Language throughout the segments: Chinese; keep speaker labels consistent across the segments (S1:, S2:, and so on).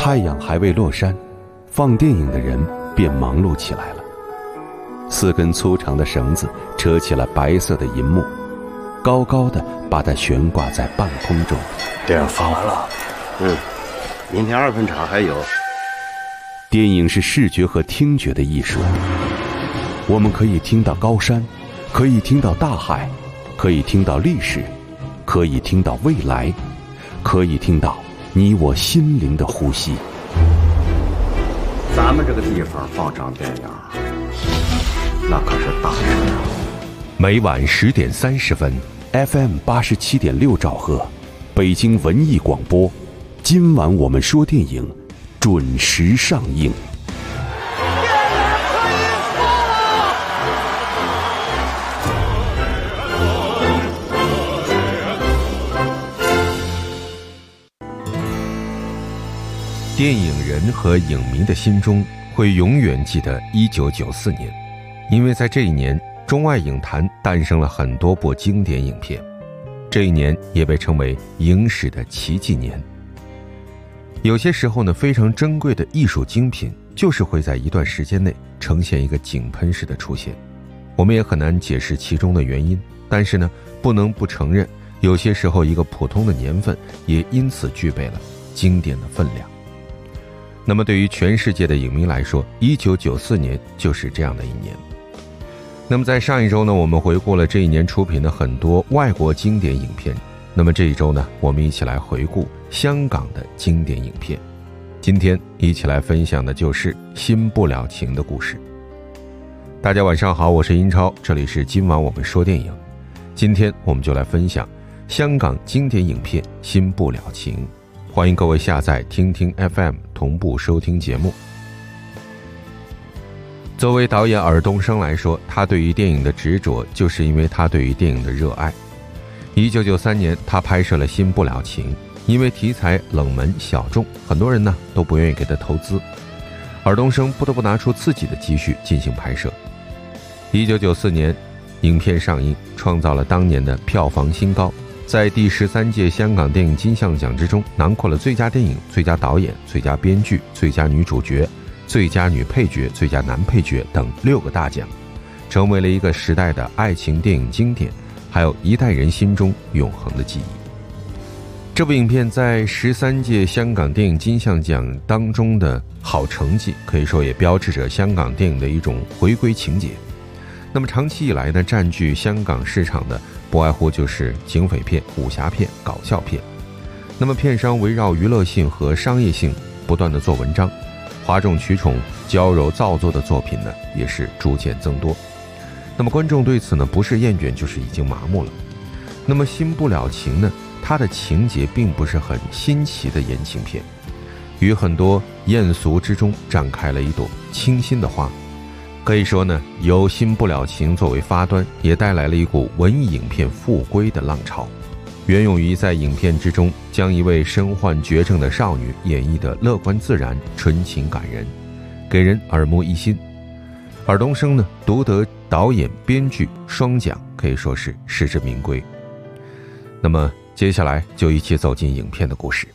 S1: 太阳还未落山，放电影的人便忙碌起来了。4根粗长的绳子扯起了白色的银幕，高高的把它悬挂在半空中。
S2: 电影放完了，明天2分场还有。
S1: 电影是视觉和听觉的艺术，我们可以听到高山，可以听到大海，可以听到历史，可以听到未来，可以听到你我心灵的呼吸。
S2: 咱们这个地方放场电影，那可是大事啊！
S1: 每晚10点30分 ，FM 87.6兆赫，北京文艺广播。今晚我们说电影，准时上映。电影人和影迷的心中会永远记得1994年，因为在这一年，中外影坛诞生了很多部经典影片。这一年也被称为影史的奇迹年。有些时候呢，非常珍贵的艺术精品就是会在一段时间内呈现一个井喷式的出现。我们也很难解释其中的原因，但是呢，不能不承认，有些时候一个普通的年份也因此具备了经典的分量。那么对于全世界的影迷来说，1994年就是这样的一年。那么在上一周呢，我们回顾了这一年出品的很多外国经典影片。那么这一周呢，我们一起来回顾香港的经典影片。今天一起来分享的就是《新不了情》的故事。大家晚上好，我是英超，这里是今晚我们说电影。今天我们就来分享香港经典影片《新不了情》。欢迎各位下载听听 FM 同步收听节目。作为导演尔冬升来说，他对于电影的执着就是因为他对于电影的热爱。1993年他拍摄了《新不了情》，因为题材冷门小众，很多人呢都不愿意给他投资，尔冬升不得不拿出自己的积蓄进行拍摄。1994年影片上映，创造了当年的票房新高，在第13届香港电影金像奖之中囊括了最佳电影、最佳导演、最佳编剧、最佳女主角、最佳女配角、最佳男配角等6个大奖，成为了一个时代的爱情电影经典，还有一代人心中永恒的记忆。这部影片在13届香港电影金像奖当中的好成绩，可以说也标志着香港电影的一种回归情节。那么长期以来呢，占据香港市场的不外乎就是警匪片、武侠片、搞笑片。那么片商围绕娱乐性和商业性不断的做文章，哗众取宠、娇柔造作的作品呢，也是逐渐增多。那么观众对此呢，不是厌倦就是已经麻木了。那么《新不了情》呢，它的情节并不是很新奇的言情片，于很多艳俗之中展开了一朵清新的花。可以说呢，由《新不了情》作为发端，也带来了一股文艺影片复归的浪潮。袁咏仪在影片之中将一位身患绝症的少女演绎得乐观自然、纯情感人，给人耳目一新。尔冬升呢，独得导演、编剧双奖，可以说是实至名归。那么接下来就一起走进影片的故事。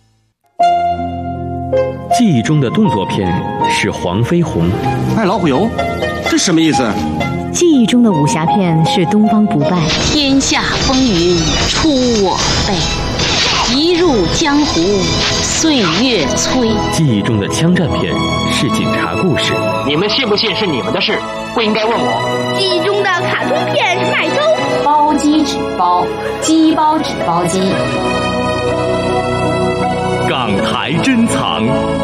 S3: 记忆中的动作片是黄飞鸿，
S4: 卖老虎油，这什么意思？
S5: 记忆中的武侠片是东方不败，
S6: 天下风云出我辈，一入江湖岁月催。
S3: 记忆中的枪战片是警察故事，
S7: 你们信不信是你们的事，不应该问我。
S8: 记忆中的卡通片是麦兜，
S9: 包鸡纸包，鸡包纸包鸡。
S3: 港台珍藏。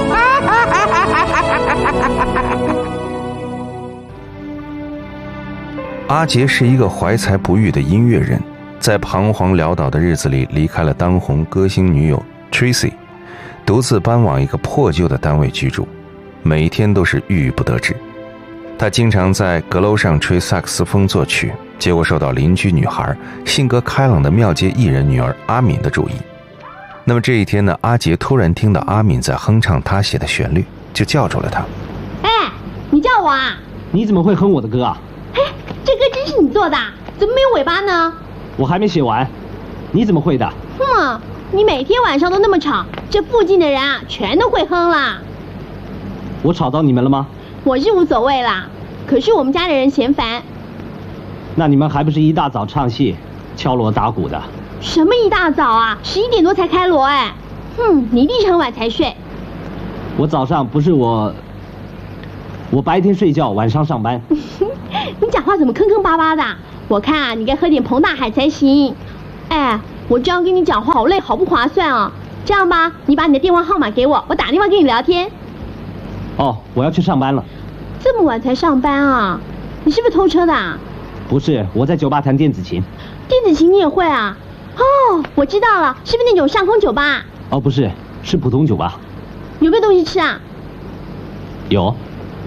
S10: 阿杰是一个怀才不遇的音乐人，在彷徨潦倒的日子里离开了当红歌星女友 Tracy， 独自搬往一个破旧的单位居住，每天都是郁郁不得志。他经常在阁楼上吹萨克斯风作曲，结果受到邻居女孩性格开朗的庙街艺人女儿阿敏的注意。那么这一天呢，阿杰突然听到阿敏在哼唱他写的旋律，就叫住了他。
S8: 哎，你叫我啊？
S7: 你怎么会哼我的歌啊？
S8: 哎，这歌真是你做的？怎么没有尾巴呢？
S7: 我还没写完，你怎么会的？
S8: 你每天晚上都那么吵，这附近的人啊，全都会哼啦。
S4: 我吵到你们了吗？
S8: 我是无所谓啦，可是我们家的人嫌烦。
S4: 那你们还不是一大早唱戏，敲锣打鼓的？
S8: 什么一大早啊，11点多才开锣哎。你一定是很晚才睡。
S4: 我早上不是我白天睡觉，晚上上班。
S8: 你讲话怎么坑坑巴巴的？我看啊，你该喝点彭大海才行。哎，我这样跟你讲话好累，好不划算哦。这样吧，你把你的电话号码给我，我打电话跟你聊天。
S4: 哦，我要去上班了。
S8: 这么晚才上班啊？你是不是偷车的啊？
S4: 不是，我在酒吧弹电子琴。
S8: 电子琴你也会啊？哦，我知道了，是不是那种上空酒吧？
S4: 哦，不是，是普通酒吧。
S8: 有没有东西吃啊？
S4: 有。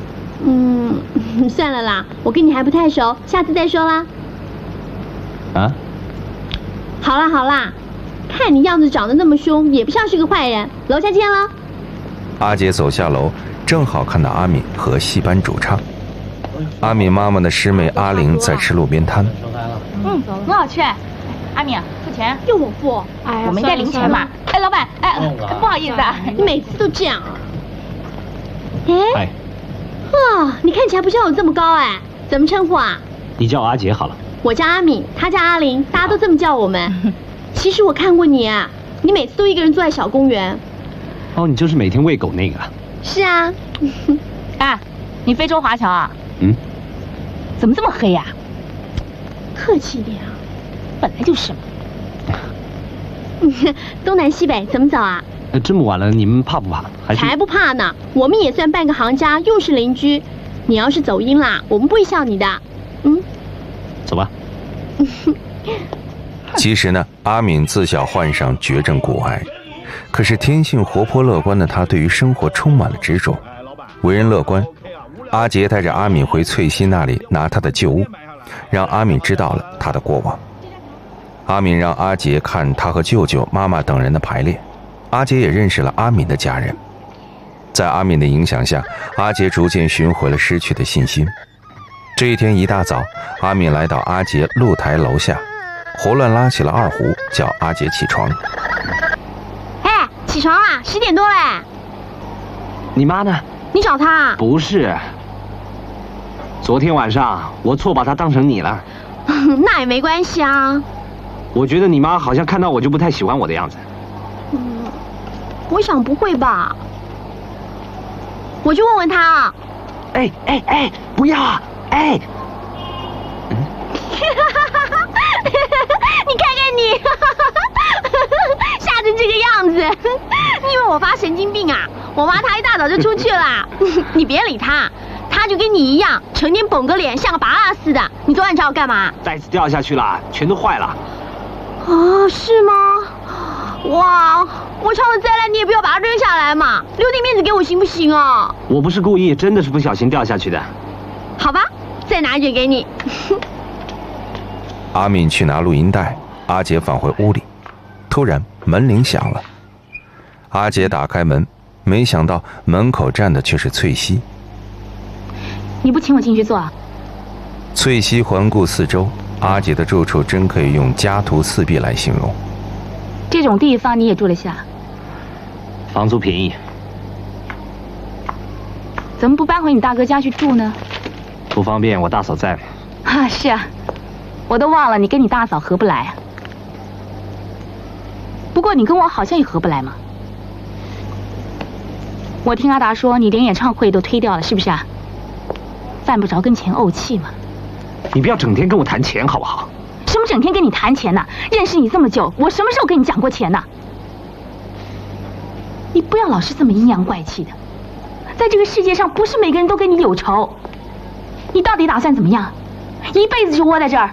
S8: 算了啦，我跟你还不太熟，下次再说啦。
S4: 啊？
S8: 好啦好啦，看你样子长得那么凶，也不像是个坏人。楼下见了。
S10: 阿杰走下楼，正好看到阿敏和戏班主唱。阿敏妈妈的师妹阿玲在吃路边摊。
S9: 很好吃。阿敏，付钱。
S8: 又我付？
S9: 哎，我没带零钱嘛。哎，老板，哎，不好意思啊，
S8: 你每次都这样啊。
S4: 哎。
S8: 你看起来不像我这么高哎，怎么称呼啊？
S4: 你叫阿杰好了。
S8: 我叫阿敏，她叫阿玲，大家都这么叫我们。其实我看过你啊，你每次都一个人坐在小公园。
S4: 哦，你就是每天喂狗那个。
S8: 是啊。
S9: 啊，你非洲华侨啊？怎么这么黑呀？
S8: 客气点啊。
S9: 本来就是嘛。
S8: 东南西北怎么走啊？
S4: 这么晚了，你们怕不怕？
S8: 才不怕呢！我们也算半个行家，又是邻居。你要是走音啦，我们不会笑你的。
S4: 走吧。
S10: 其实呢，阿敏自小患上绝症骨癌，可是天性活泼乐观的她，对于生活充满了执着，为人乐观。阿杰带着阿敏回翠西那里拿他的旧物，让阿敏知道了他的过往。阿敏让阿杰看他和舅舅、妈妈等人的排列。阿杰也认识了阿敏的家人，在阿敏的影响下，阿杰逐渐寻回了失去的信心。这一天一大早，阿敏来到阿杰露台楼下，胡乱拉起了二胡，叫阿杰起床。
S8: 哎，起床啦，10点多嘞。
S4: 你妈呢？
S8: 你找她啊？
S4: 不是，昨天晚上我错把她当成你了。
S8: 那也没关系啊。
S4: 我觉得你妈好像看到我就不太喜欢我的样子。
S8: 我想不会吧，我去问问他啊。
S4: 哎，不要啊！哎，
S8: 你看看你，吓成这个样子，你以为我发神经病啊？我妈她一大早就出去了，你别理她，她就跟你一样，成天绷个脸像个拔蜡似的。你昨晚找我干嘛？
S4: 袋子掉下去了，全都坏了。
S8: 哦，是吗？哇，我唱的再烂，你也不要把它扔下来嘛，留点面子给我行不行啊？
S4: 我不是故意，真的是不小心掉下去的。
S8: 好吧，再拿一卷给你。
S10: 阿敏去拿录音带，阿杰返回屋里，突然门铃响了。阿杰打开门，没想到门口站的却是翠西。
S9: 你不请我进去坐啊？
S10: 翠西环顾四周，阿杰的住处真可以用家徒四壁来形容。
S9: 这种地方你也住得下？
S4: 房租便宜。
S9: 怎么不搬回你大哥家去住呢？
S4: 不方便，我大嫂在。
S9: 啊，是啊，我都忘了你跟你大嫂合不来啊。不过你跟我好像也合不来嘛。我听阿达说你连演唱会都推掉了，是不是啊？犯不着跟钱怄气嘛。
S4: 你不要整天跟我谈钱好不好？
S9: 什么整天跟你谈钱呢？认识你这么久，我什么时候跟你讲过钱呢？你不要老是这么阴阳怪气的。在这个世界上，不是每个人都跟你有仇。你到底打算怎么样？一辈子就窝在这儿？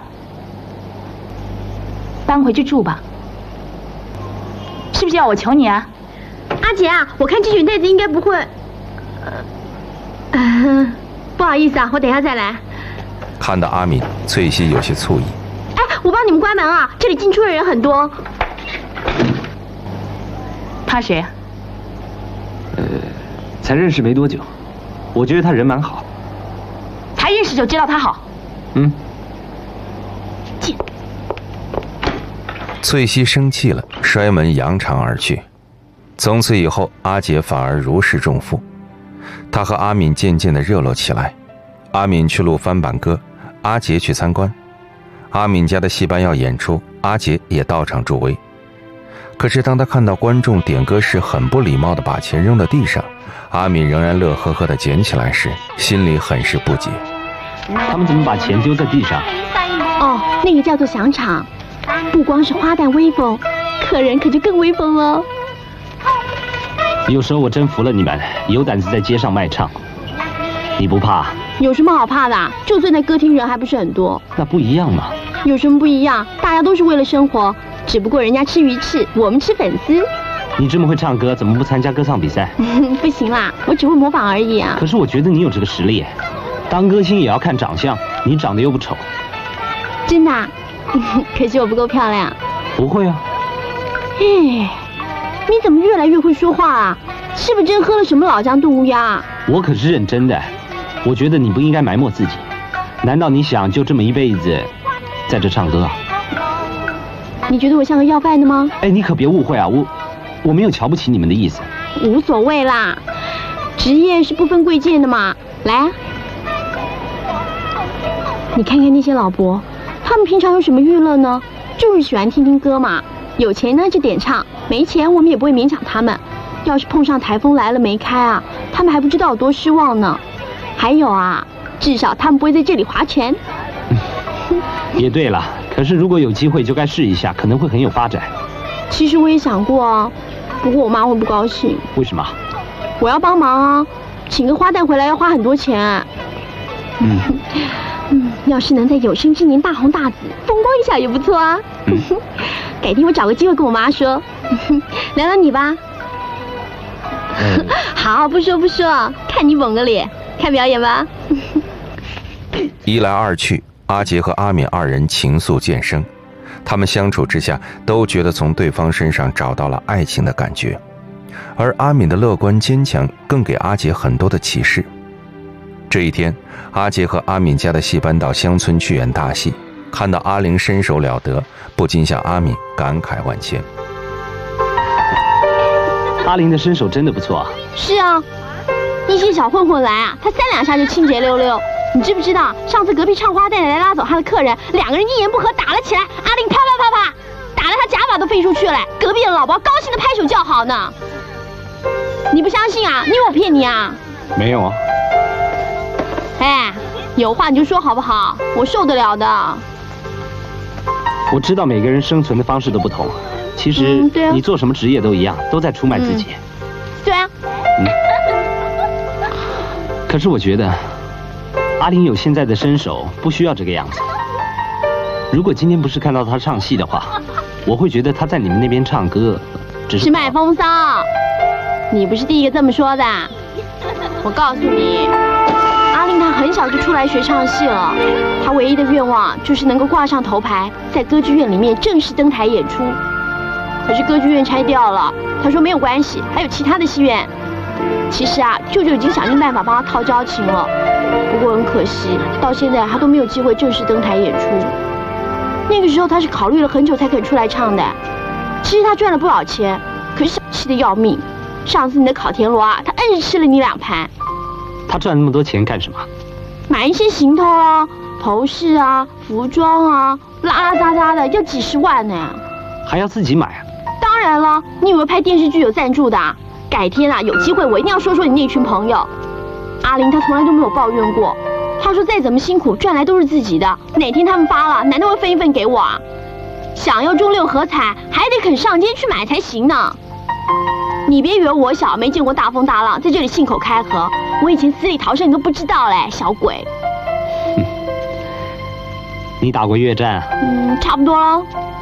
S9: 搬回去住吧。是不是要我求你啊？
S8: 阿杰啊，我看这卷袋子应该不会。不好意思啊，我等一下再来。
S10: 看到阿敏，翠西有些醋意。
S8: 哎，我帮你们关门啊，这里进出的人很多。
S9: 他谁啊？
S4: 才认识没多久，我觉得他人蛮好。
S9: 才认识就知道他好？
S10: 嗯。
S9: 贱。
S10: 翠西生气了，摔门扬长而去。从此以后，阿杰反而如释重负，他和阿敏渐渐地热络起来。阿敏去录翻版歌，阿杰去参观。阿敏家的戏班要演出，阿杰也到场助威。可是当他看到观众点歌时很不礼貌地把钱扔到地上，阿敏仍然乐呵呵地捡起来时，心里很是不解。
S4: 他们怎么把钱丢在地上？
S8: 哦，那个叫做响场，不光是花旦威风，客人可就更威风了。
S4: 有时候我真服了你们，有胆子在街上卖唱。你不怕？
S8: 有什么好怕的？就算在歌厅人还不是很多。
S4: 那不一样嘛。
S8: 有什么不一样？大家都是为了生活，只不过人家吃鱼翅，我们吃粉丝。
S4: 你这么会唱歌，怎么不参加歌唱比赛？
S8: 不行啦，我只会模仿而已啊。
S4: 可是我觉得你有这个实力，当歌星也要看长相，你长得又不丑。
S8: 真的啊？可惜我不够漂亮。
S4: 不会啊。
S8: 哎，你怎么越来越会说话啊？是不是真喝了什么老姜炖乌鸦？
S4: 我可是认真的。我觉得你不应该埋没自己。难道你想就这么一辈子在这唱歌啊？
S8: 你觉得我像个要饭的吗？
S4: 哎，你可别误会啊，我没有瞧不起你们的意思。
S8: 无所谓啦，职业是不分贵贱的嘛。来啊，你看看那些老伯，他们平常有什么娱乐呢？就是喜欢听听歌嘛。有钱呢就点唱，没钱我们也不会勉强他们。要是碰上台风来了没开啊，他们还不知道有多失望呢。还有啊，至少他们不会在这里划拳。
S4: 也对了，可是如果有机会就该试一下，可能会很有发展。
S8: 其实我也想过啊，不过我妈会不高兴。
S4: 为什么？
S8: 我要帮忙啊，请个花旦回来要花很多钱。要是能在有生之年大红大紫，风光一下也不错啊。改天我找个机会跟我妈说。聊聊你吧。好，不说，看你绷个脸。看表演吧。
S10: 一来二去，阿杰和阿敏二人情愫渐生，他们相处之下都觉得从对方身上找到了爱情的感觉，而阿敏的乐观坚强更给阿杰很多的启示。这一天，阿杰和阿敏家的戏班到乡村去演大戏，看到阿玲身手了得，不禁向阿敏感慨万千。
S4: 阿玲的身手真的不错啊。
S8: 是啊，一些小混混来啊，他3两下就清洁溜溜。你知不知道，上次隔壁唱花旦来拉走他的客人，两个人一言不合打了起来，阿玲啪啪啪啪，打得他假发都飞出去了。隔壁的老伯高兴的拍手叫好呢。你不相信啊？你以为我骗你啊？
S4: 没有啊。
S8: 哎，有话你就说好不好？我受得了的。
S4: 我知道每个人生存的方式都不同，其实你做什么职业都一样，都在出卖自己。
S8: 对啊。
S4: 可是我觉得阿玲有现在的身手，不需要这个样子。如果今天不是看到她唱戏的话，我会觉得她在你们那边唱歌只是
S8: 卖风骚。你不是第一个这么说的。我告诉你，阿玲她很小就出来学唱戏了，她唯一的愿望就是能够挂上头牌，在歌剧院里面正式登台演出。可是歌剧院拆掉了，她说没有关系，还有其他的戏院。其实啊，舅舅已经想尽办法帮她套交情了，不过很可惜，到现在她都没有机会正式登台演出。那个时候她是考虑了很久才肯出来唱的。其实她赚了不少钱，可是小气的要命。上次你的烤田螺啊，她硬是吃了你2盘。
S4: 她赚那么多钱干什么？
S8: 买一些行头啊、头饰啊、服装啊，拉拉杂杂的要几10万呢。
S4: 还要自己买啊？
S8: 当然了，你以为拍电视剧有赞助的？改天啊，有机会我一定要说说你那群朋友。阿玲她从来都没有抱怨过，她说再怎么辛苦赚来都是自己的，哪天他们发了，难道会分一份给我啊？想要中6合彩，还得肯上街去买才行呢。你别以为我小没见过大风大浪，在这里信口开河，我以前死里逃生你都不知道嘞，小鬼。
S4: 你打过越战？
S8: 差不多了。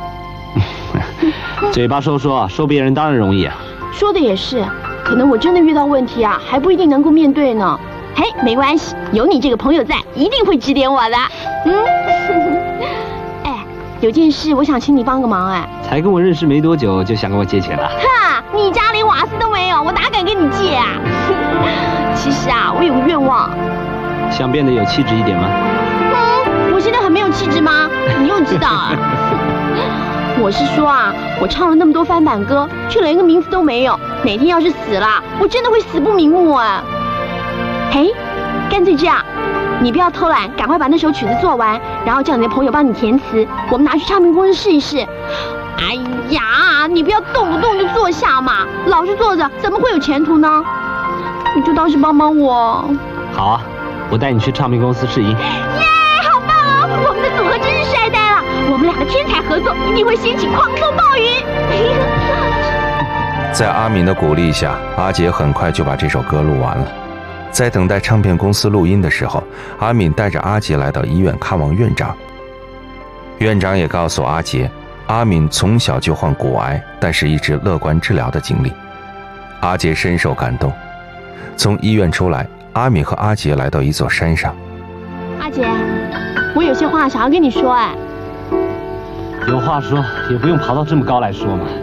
S4: 嘴巴说别人当然容易啊。
S8: 说的也是，可能我真的遇到问题啊，还不一定能够面对呢。嘿，没关系，有你这个朋友在，一定会指点我的。哎，有件事我想请你帮个忙哎。
S4: 才跟我认识没多久就想跟我借钱了？
S8: 哈，你家连瓦斯都没有，我哪敢跟你借啊？其实啊，我有个愿望。
S4: 想变得有气质一点吗？
S8: 我现在很没有气质吗？你又知道啊？ 我是说啊，我唱了那么多翻版歌，却连个名字都没有。哪天要是死了，我真的会死不瞑目啊！嘿，干脆这样，你不要偷懒，赶快把那首曲子做完，然后叫你的朋友帮你填词，我们拿去唱片公司试一试。哎呀，你不要动不动就坐下嘛，老是坐着怎么会有前途呢？你就当是帮帮我。
S4: 好啊，我带你去唱片公司试音。
S8: 耶，好棒哦！我们的组合真是帅呆了，我们两个天才合作，一定会掀起狂风暴雨。
S10: 在阿敏的鼓励下，阿杰很快就把这首歌录完了。在等待唱片公司录音的时候，阿敏带着阿杰来到医院看望院长。院长也告诉阿杰，阿敏从小就患骨癌，但是一直乐观治疗的经历。阿杰深受感动。从医院出来，阿敏和阿杰来到一座山上。
S8: 阿杰，我有些话想要跟你说。哎，
S4: 有话说，也不用爬到这么高来说嘛。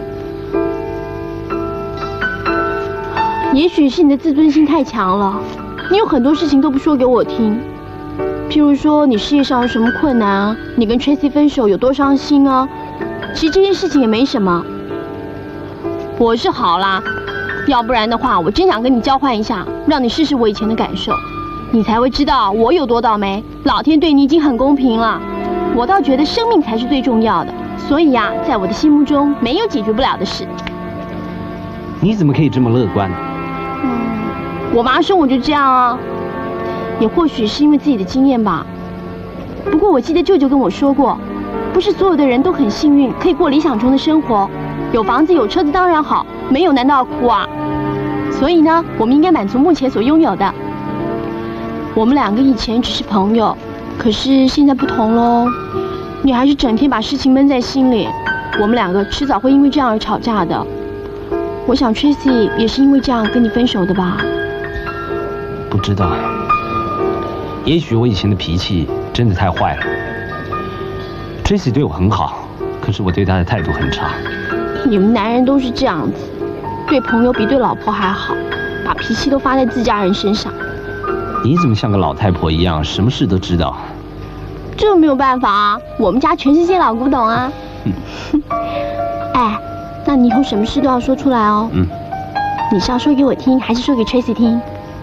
S8: 也许是你的自尊心太强了，你有很多事情都不说给我听。譬如说你事业上有什么困难啊，你跟 Tracy 分手有多伤心啊，其实这件事情也没什么。我是好啦，要不然的话我真想跟你交换一下，让你试试我以前的感受，你才会知道我有多倒霉。老天对你已经很公平了，我倒觉得生命才是最重要的，所以呀，在我的心目中没有解决不了的事。
S4: 你怎么可以这么乐观呢？
S8: 我妈生我就这样啊，也或许是因为自己的经验吧。不过我记得舅舅跟我说过，不是所有的人都很幸运，可以过理想中的生活。有房子有车子当然好，没有难道要哭啊？所以呢，我们应该满足目前所拥有的。我们两个以前只是朋友，可是现在不同喽。你还是整天把事情闷在心里，我们两个迟早会因为这样而吵架的。我想 Tracy 也是因为这样跟你分手的吧？
S4: 不知道，也许我以前的脾气真的太坏了。Tracy 对我很好，可是我对她的态度很差。
S8: 你们男人都是这样子，对朋友比对老婆还好，把脾气都发在自家人身上。
S4: 你怎么像个老太婆一样，什么事都知道？
S8: 这没有办法啊，我们家全是些老古董啊。哎，那你以后什么事都要说出来哦。你是要说给我听，还是说给 Tracy 听？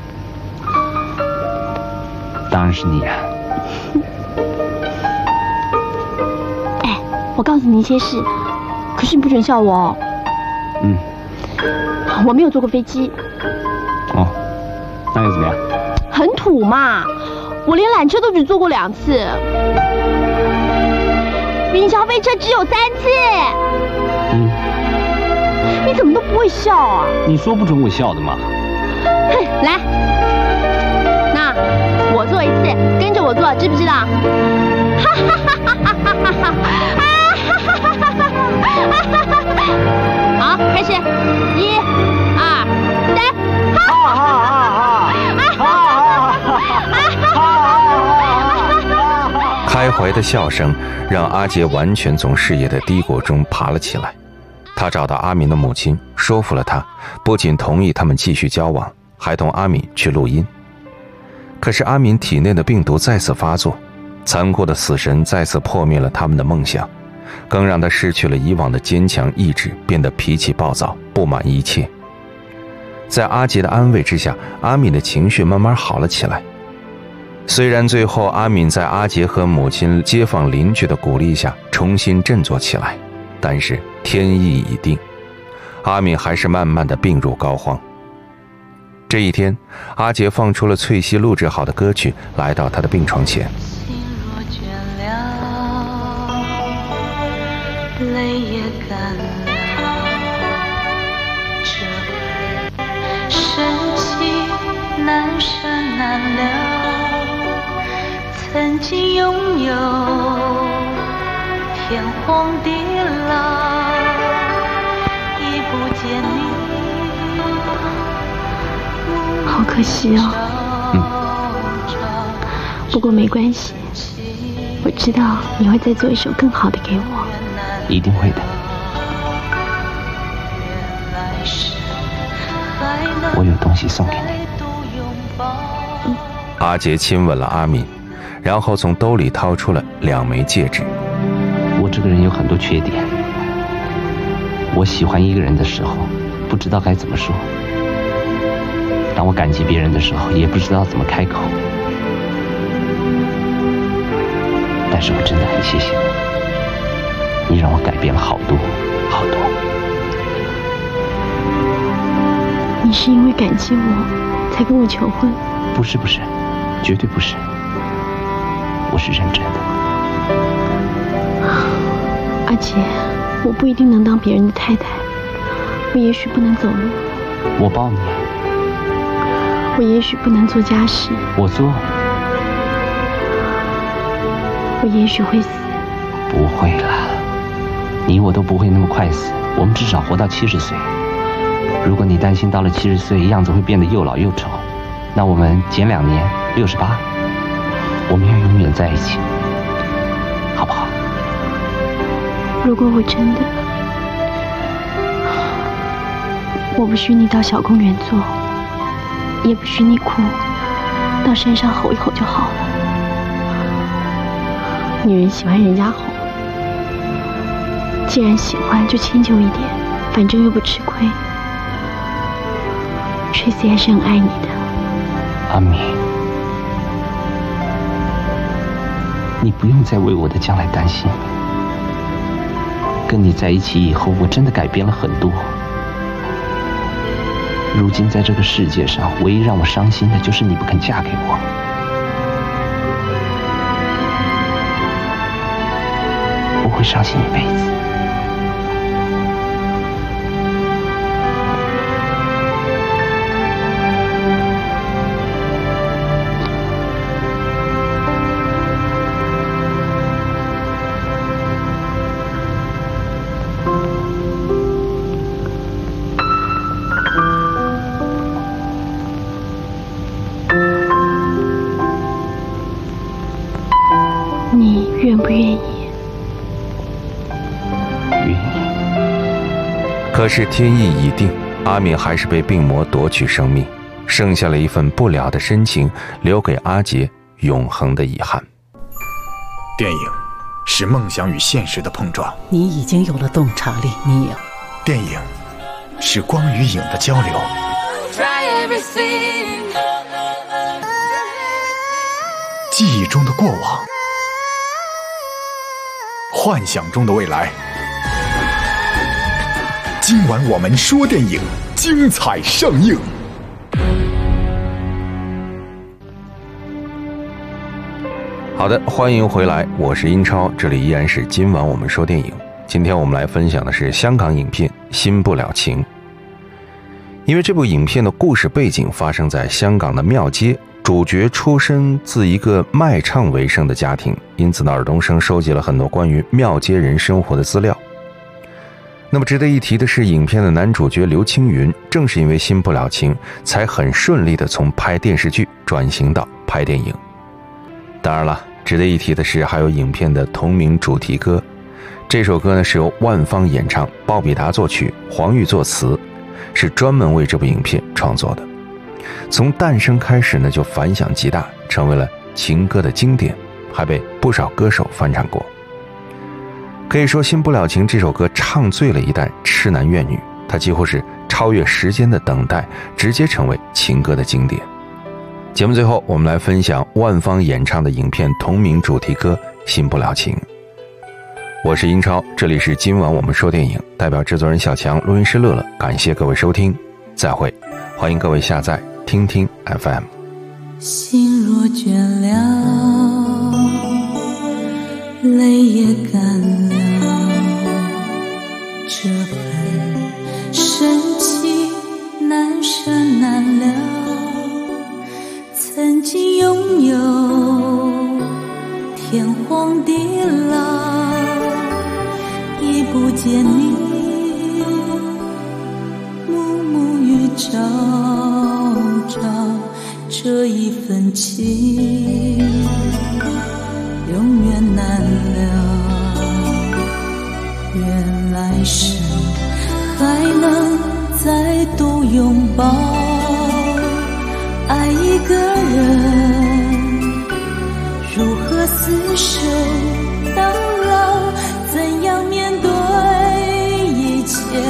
S4: 当然是你啊。
S8: 哎，我告诉你一些事，可是你不准笑我哦。我没有坐过飞机。
S4: 哦，那又怎么样？
S8: 很土嘛，我连缆车都只坐过2次，云霄飞车只有3次。你怎么都不会笑啊？
S4: 你说不准我笑的嘛。
S8: 哼，来，那我做1次，跟着我做，知不知道？哈哈哈哈哈哈哈哈！好，开始，1、2、3，
S10: 开怀的笑声让阿杰完全从事业的低谷中爬了起来。他找到阿敏的母亲，说服了她，不仅同意他们继续交往，还同阿敏去录音。可是阿敏体内的病毒再次发作，残酷的死神再次破灭了他们的梦想，更让他失去了以往的坚强意志，变得脾气暴躁，不满一切。在阿杰的安慰之下，阿敏的情绪慢慢好了起来。虽然最后阿敏在阿杰和母亲、街坊邻居的鼓励下重新振作起来，但是天意已定，阿敏还是慢慢的病入膏肓。这一天，阿杰放出了翠西录制好的歌曲，来到他的病床前。
S11: 心若倦了，泪也干了，这深情难舍难了。曾经拥有天荒地老，已不见你。
S8: 好可惜哦。不过没关系，我知道你会再做一首更好的给我。
S4: 一定会的。我有东西送给你。
S10: 阿杰亲吻了阿敏，然后从兜里掏出了2枚戒指。
S4: 我这个人有很多缺点， 我喜欢一个人的时候，不知道该怎么说；当我感激别人的时候，也不知道怎么开口。但是我真的很谢谢你，你让我改变了好多好多。
S8: 你是因为感激我才跟我求婚？
S4: 不是，绝对不是，我是认真的。
S8: 阿杰，我不一定能当别人的太太，我也许不能走路，
S4: 我抱你。
S8: 我也许不能做家事，
S4: 我做。
S8: 我也许会死。
S4: 不会啦，你我都不会那么快死，我们至少活到70岁。如果你担心到了70岁样子会变得又老又丑，那我们减2年，68，我们要永远在一起，好不好？
S8: 如果我真的，我不许你到小公园坐，也不许你哭，到山上吼一吼就好了。女人喜欢人家哄，既然喜欢就迁就一点，反正又不吃亏。Tracy 还是很爱你的，
S4: 阿米，你不用再为我的将来担心。跟你在一起以后，我真的改变了很多。如今在这个世界上，唯一让我伤心的就是你不肯嫁给我。我会伤心一辈子。
S8: 你愿不愿意？
S4: 愿意。
S10: 可是天意已定，阿敏还是被病魔夺取生命，剩下了一份不了的深情，留给阿杰永恒的遗憾。
S12: 电影是梦想与现实的碰撞，
S13: 你已经有了洞察力，你有。
S12: 电影是光与影的交流，记忆中的过往，幻想中的未来。今晚我们说电影，精彩上映。
S10: 好的，欢迎回来，我是英超，这里依然是今晚我们说电影。今天我们来分享的是香港影片《新不了情》。因为这部影片的故事背景发生在香港的庙街，主角出身自一个卖唱为生的家庭，因此呢，尔冬升收集了很多关于庙街人生活的资料。那么值得一提的是，影片的男主角刘青云正是因为新不了情，才很顺利地从拍电视剧转型到拍电影。当然了，值得一提的是，还有影片的同名主题歌。这首歌呢是由万芳演唱，鲍比达作曲，黄玉作词，是专门为这部影片创作的。从诞生开始呢，就反响极大，成为了情歌的经典，还被不少歌手翻唱过。可以说，《新不了情》这首歌唱醉了一代痴男怨女，它几乎是超越时间的等待，直接成为情歌的经典。节目最后，我们来分享万芳演唱的影片同名主题歌《新不了情》。我是英超，这里是今晚我们说电影，代表制作人小强，录音师乐乐，感谢各位收听，再会，欢迎各位下载听听 FM。
S11: 心若倦了，泪也干了，这份深情难舍难了，曾经拥有天荒地老，已不见你暮暮与朝朝，这一份情永远难了。愿来生还能再度拥抱，爱一个人如何厮守到老，怎样面对一切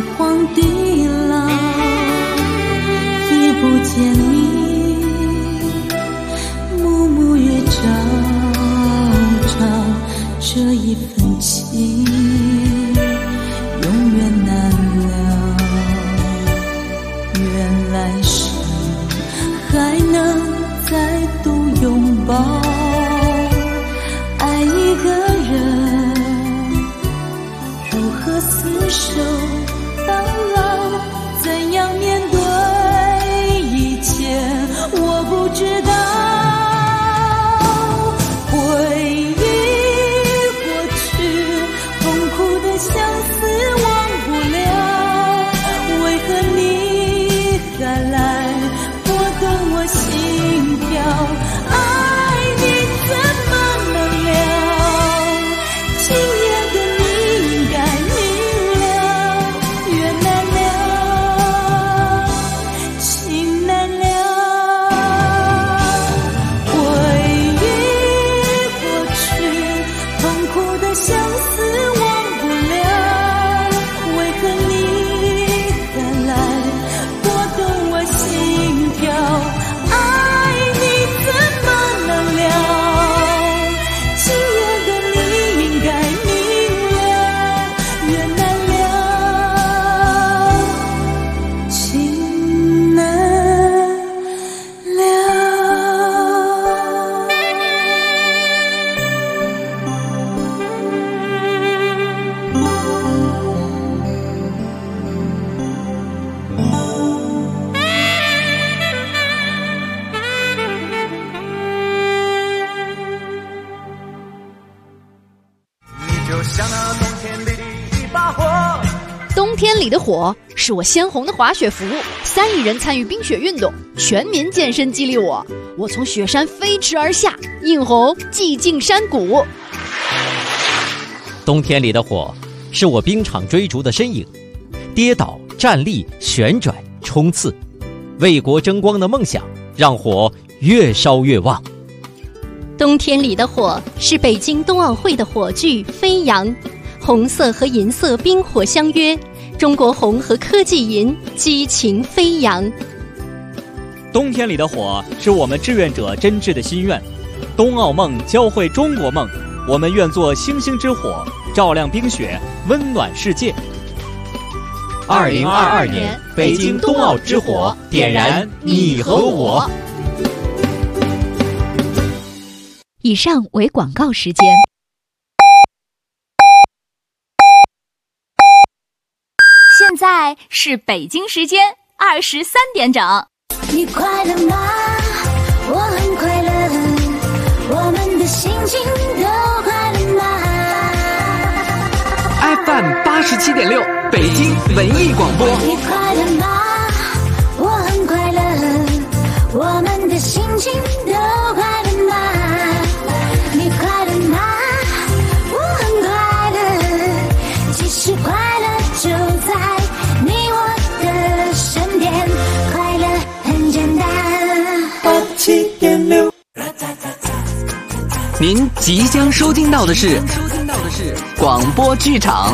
S11: 荒地老，也不见你暮暮月照照，这一份情永远难了。愿来生还能再度拥抱，爱一个人如何厮守到老，怎样面对一切我不知道。回忆过去，痛苦的相思忘不了，为何你还来拨动我心跳？爱你怎么能了？今夜的你应该明了，缘难了，情难了。回忆过去，痛苦的相思忘不了，为何你还来拨动我心跳？爱你怎么能了？今夜的你应该明了，缘难了，情难了。
S14: 就像那冬天里的一把火。
S15: 冬天里的火是我鲜红的滑雪服，3亿人参与冰雪运动，全民健身激励我。我从雪山飞驰而下，映红寂静山谷。
S16: 冬天里的火是我冰场追逐的身影，跌倒、站立、旋转、冲刺，为国争光的梦想让火越烧越旺。
S17: 冬天里的火是北京冬奥会的火炬飞扬，红色和银色冰火相约，中国红和科技银激情飞扬。
S18: 冬天里的火是我们志愿者真挚的心愿，冬奥梦教会中国梦，我们愿做星星之火，照亮冰雪，温暖世界。
S16: 2022年北京冬奥之火，点燃你和我。
S5: 以上为广告时间。
S9: 现在是北京时间23点整。
S11: 你快乐吗？我很快乐，我们的心情都快乐吗
S19: ？FM 87.6，北京文艺广播。
S11: 你快乐吗？我很快乐，我们的心情都快乐吗？你快乐吗？我很快乐，其实快乐就在你我的身边，快乐很简单。87.6，
S19: 您即将收听到的是广播剧场。